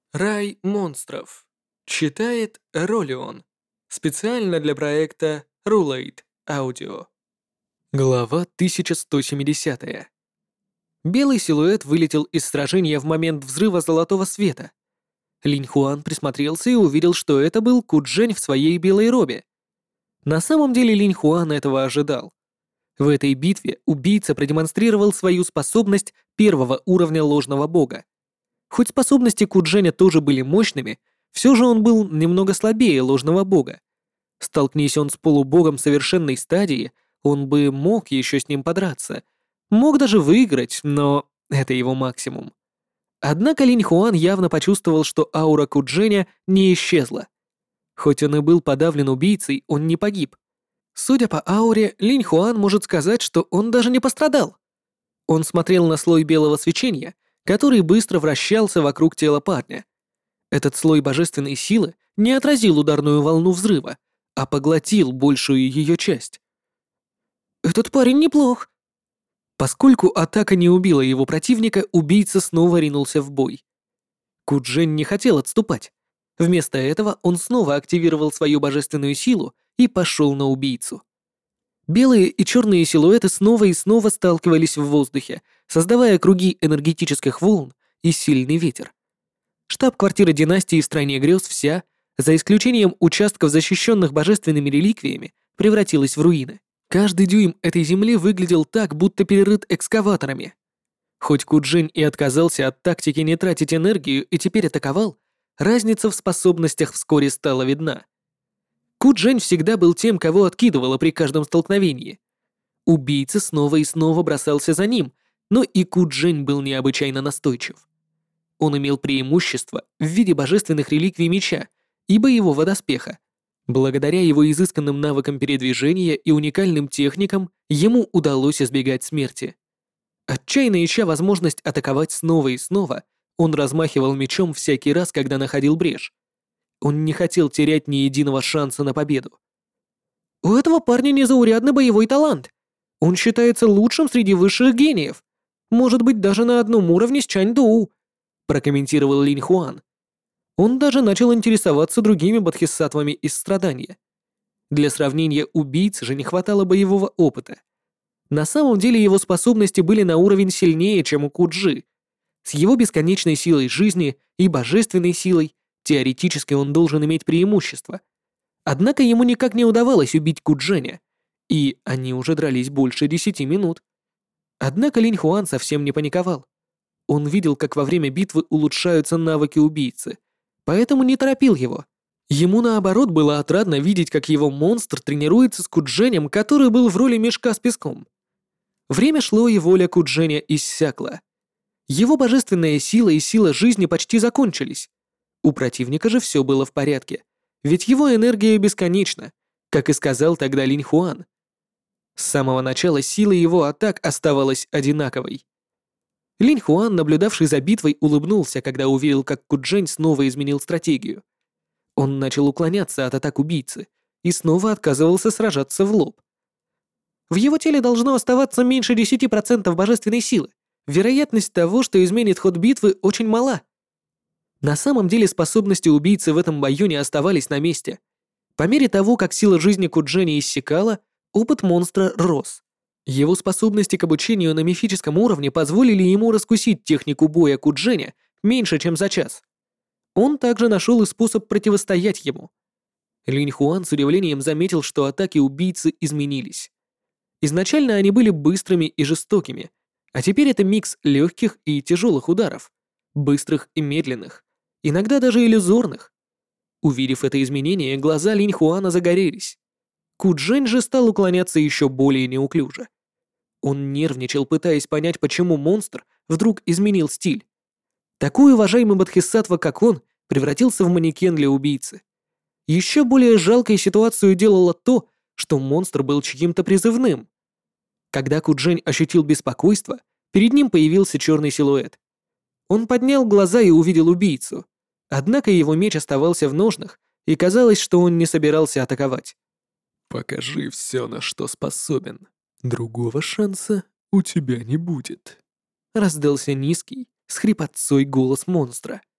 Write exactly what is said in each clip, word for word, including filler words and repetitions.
Рай монстров. Читает Ролион. Специально для проекта Rulate Audio. Глава тысяча сто семьдесят. Белый силуэт вылетел из сражения в момент взрыва золотого света. Линь Хуан присмотрелся и увидел, что это был Куджень в своей белой робе. На самом деле Линь Хуан этого ожидал. В этой битве убийца продемонстрировал свою способность первого уровня ложного бога. Хоть способности Кудженя тоже были мощными, все же он был немного слабее ложного бога. Столкнись он с полубогом совершенной стадии, он бы мог еще с ним подраться. Мог даже выиграть, но это его максимум. Однако Линь Хуан явно почувствовал, что аура Кудженя не исчезла. Хоть он и был подавлен убийцей, он не погиб. Судя по ауре, Линь Хуан может сказать, что он даже не пострадал. Он смотрел на слой белого свечения, который быстро вращался вокруг тела парня. Этот слой божественной силы не отразил ударную волну взрыва, а поглотил большую ее часть. «Этот парень неплох». Поскольку атака не убила его противника, убийца снова ринулся в бой. Куджень не хотел отступать. Вместо этого он снова активировал свою божественную силу и пошел на убийцу. Белые и черные силуэты снова и снова сталкивались в воздухе, создавая круги энергетических волн и сильный ветер. Штаб-квартира династии в стране грез вся, за исключением участков, защищенных божественными реликвиями, превратилась в руины. Каждый дюйм этой земли выглядел так, будто перерыт экскаваторами. Хоть Куджень и отказался от тактики не тратить энергию и теперь атаковал, разница в способностях вскоре стала видна. Куджень всегда был тем, кого откидывало при каждом столкновении. Убийца снова и снова бросался за ним, но и Куджень был необычайно настойчив. Он имел преимущество в виде божественных реликвий меча и боевого доспеха. Благодаря его изысканным навыкам передвижения и уникальным техникам ему удалось избегать смерти. Отчаянно ища возможность атаковать снова и снова, он размахивал мечом всякий раз, когда находил брешь. Он не хотел терять ни единого шанса на победу. «У этого парня незаурядный боевой талант. Он считается лучшим среди высших гениев. Может быть, даже на одном уровне с Чань Доу», прокомментировал Линь Хуан. Он даже начал интересоваться другими бодхисаттвами из страдания. Для сравнения, убийце же не хватало боевого опыта. На самом деле его способности были на уровень сильнее, чем у Куджи. С его бесконечной силой жизни и божественной силой теоретически он должен иметь преимущество. Однако ему никак не удавалось убить Кудженя, и они уже дрались больше десяти минут. Однако Линь Хуан совсем не паниковал. Он видел, как во время битвы улучшаются навыки убийцы, поэтому не торопил его. Ему, наоборот, было отрадно видеть, как его монстр тренируется с Кудженем, который был в роли мешка с песком. Время шло, и воля Кудженя иссякла. Его божественная сила и сила жизни почти закончились. У противника же все было в порядке, ведь его энергия бесконечна, как и сказал тогда Линь Хуан. С самого начала сила его атак оставалась одинаковой. Линь Хуан, наблюдавший за битвой, улыбнулся, когда увидел, как Куджень снова изменил стратегию. Он начал уклоняться от атак убийцы и снова отказывался сражаться в лоб. В его теле должно оставаться меньше десяти процентов божественной силы. Вероятность того, что изменит ход битвы, очень мала. На самом деле способности убийцы в этом бою не оставались на месте. По мере того, как сила жизни Кудженя иссякала, опыт монстра рос. Его способности к обучению на мифическом уровне позволили ему раскусить технику боя Кудженя меньше, чем за час. Он также нашел и способ противостоять ему. Линь Хуан с удивлением заметил, что атаки убийцы изменились. Изначально они были быстрыми и жестокими, а теперь это микс легких и тяжелых ударов, быстрых и медленных, иногда даже иллюзорных. Увидев это изменение, глаза Линь Хуана загорелись. Куджень же стал уклоняться еще более неуклюже. Он нервничал, пытаясь понять, почему монстр вдруг изменил стиль. Такой уважаемый бодхисаттва, как он, превратился в манекен для убийцы. Еще более жалкой ситуацию делало то, что монстр был чьим-то призывным. Когда Куджень ощутил беспокойство, перед ним появился черный силуэт. Он поднял глаза и увидел убийцу. Однако его меч оставался в ножнах, и казалось, что он не собирался атаковать. «Покажи все, на что способен. Другого шанса у тебя не будет», раздался низкий, с хрипотцой голос монстра.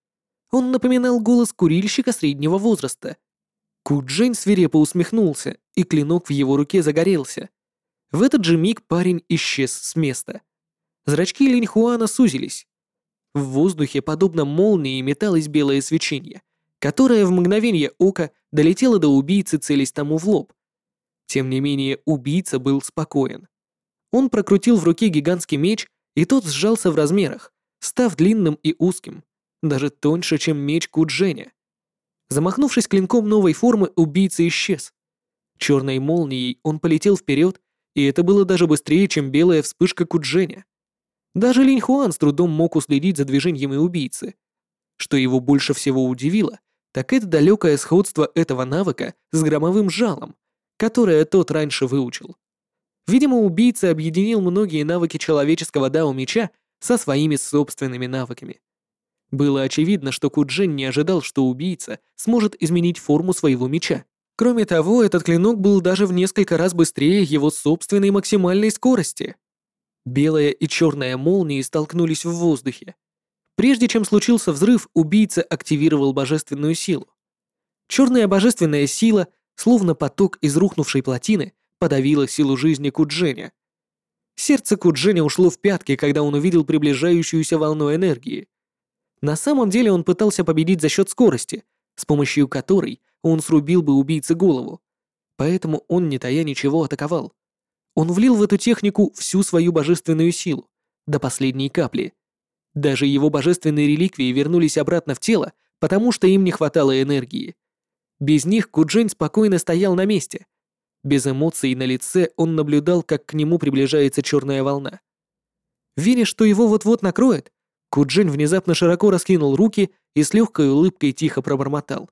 Он напоминал голос курильщика среднего возраста. Куджень свирепо усмехнулся, и клинок в его руке загорелся. В этот же миг парень исчез с места. Зрачки Линьхуана сузились. В воздухе, подобно молнии, металось белое свечение, которое в мгновение ока долетело до убийцы, целясь тому в лоб. Тем не менее, убийца был спокоен. Он прокрутил в руке гигантский меч, и тот сжался в размерах, став длинным и узким, даже тоньше, чем меч Кудженя. Замахнувшись клинком новой формы, убийца исчез. Черной молнией он полетел вперед, и это было даже быстрее, чем белая вспышка Кудженя. Даже Линьхуан с трудом мог уследить за движениями убийцы. Что его больше всего удивило, так это далекое сходство этого навыка с громовым жалом, которое тот раньше выучил. Видимо, убийца объединил многие навыки человеческого дао меча со своими собственными навыками. Было очевидно, что Куджень не ожидал, что убийца сможет изменить форму своего меча. Кроме того, этот клинок был даже в несколько раз быстрее его собственной максимальной скорости. Белая и черная молнии столкнулись в воздухе. Прежде чем случился взрыв, убийца активировал божественную силу. Черная божественная сила, словно поток из рухнувшей плотины, подавила силу жизни Кудженя. Сердце Кудженя ушло в пятки, когда он увидел приближающуюся волну энергии. На самом деле он пытался победить за счет скорости, с помощью которой он срубил бы убийце голову. Поэтому он, не тая ничего, атаковал. Он влил в эту технику всю свою божественную силу, до последней капли. Даже его божественные реликвии вернулись обратно в тело, потому что им не хватало энергии. Без них Куджень спокойно стоял на месте. Без эмоций на лице он наблюдал, как к нему приближается черная волна. Веря, что его вот-вот накроет, Куджень внезапно широко раскинул руки и с легкой улыбкой тихо пробормотал.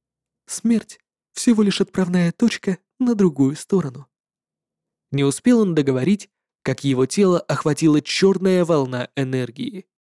«Смерть — всего лишь отправная точка на другую сторону». Не успел он договорить, как его тело охватила черная волна энергии.